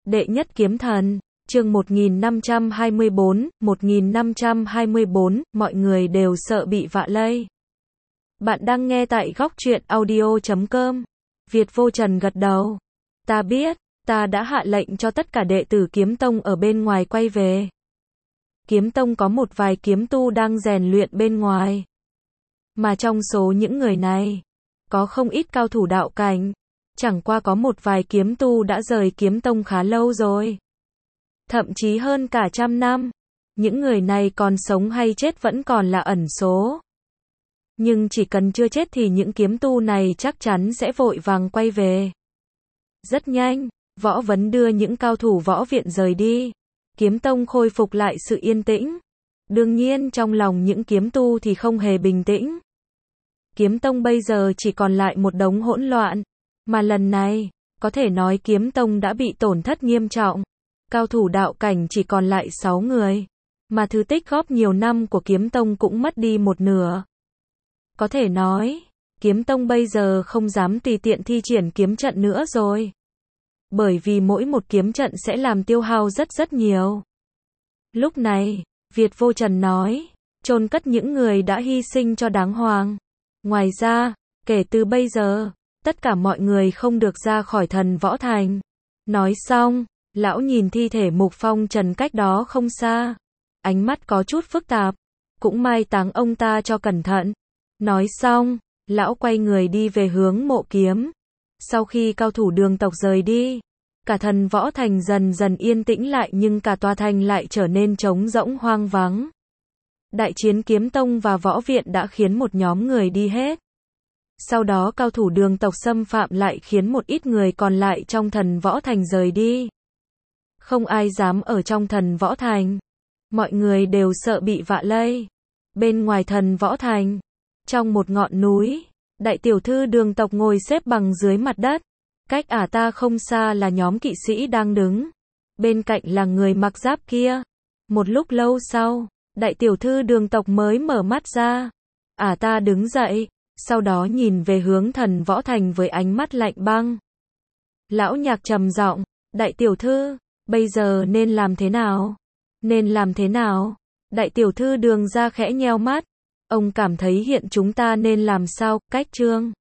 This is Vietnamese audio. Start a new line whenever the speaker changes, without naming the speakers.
Đệ nhất kiếm thần, chương 1524, mọi người đều sợ bị vạ lây. Bạn đang nghe tại góc truyện audio.com. Việt Vô Trần gật đầu. Ta biết, ta đã hạ lệnh cho tất cả đệ tử kiếm tông ở bên ngoài quay về. Kiếm tông có một vài kiếm tu đang rèn luyện bên ngoài. Mà trong số những người này, có không ít cao thủ đạo cảnh. Chẳng qua có một vài kiếm tu đã rời kiếm tông khá lâu rồi. Thậm chí hơn cả 100 năm. Những người này còn sống hay chết vẫn còn là ẩn số. Nhưng chỉ cần chưa chết thì những kiếm tu này chắc chắn sẽ vội vàng quay về. Rất nhanh, Võ Vấn đưa những cao thủ võ viện rời đi. Kiếm tông khôi phục lại sự yên tĩnh. Đương nhiên trong lòng những kiếm tu thì không hề bình tĩnh. Kiếm tông bây giờ chỉ còn lại một đống hỗn loạn. Mà lần này, có thể nói kiếm tông đã bị tổn thất nghiêm trọng. Cao thủ đạo cảnh chỉ còn lại 6 người. Mà thứ tích góp nhiều năm của kiếm tông cũng mất đi một nửa. Có thể nói, kiếm tông bây giờ không dám tùy tiện thi triển kiếm trận nữa rồi. Bởi vì mỗi một kiếm trận sẽ làm tiêu hao rất nhiều. Lúc này, Việt Vô Trần nói, chôn cất những người đã hy sinh cho Đáng Hoàng. Ngoài ra, kể từ bây giờ, tất cả mọi người không được ra khỏi Thần Võ Thành. Nói xong, lão nhìn thi thể Mục Phong Trần cách đó không xa. Ánh mắt có chút phức tạp. Cũng mai táng ông ta cho cẩn thận. Nói xong, lão quay người đi về hướng Mộ Kiếm. Sau khi cao thủ Đường tộc rời đi, cả Thần Võ Thành dần dần yên tĩnh lại nhưng cả tòa thành lại trở nên trống rỗng hoang vắng. Đại chiến kiếm tông và võ viện đã khiến một nhóm người đi hết. Sau đó cao thủ Đường tộc xâm phạm lại khiến một ít người còn lại trong Thần Võ Thành rời đi. Không ai dám ở trong Thần Võ Thành. Mọi người đều sợ bị vạ lây. Bên ngoài Thần Võ Thành, trong một ngọn núi, đại tiểu thư Đường tộc ngồi xếp bằng dưới mặt đất. Cách ta không xa là nhóm kỵ sĩ đang đứng. Bên cạnh là người mặc giáp kia. Một lúc lâu sau, đại tiểu thư Đường tộc mới mở mắt ra. Ta đứng dậy, sau đó nhìn về hướng Thần Võ Thành với ánh mắt lạnh băng. Lão Nhạc trầm giọng, đại tiểu thư, bây giờ nên làm thế nào? Nên làm thế nào? Đại tiểu thư Đường ra khẽ nheo mắt. Ông cảm thấy hiện chúng ta nên làm sao? Cách chương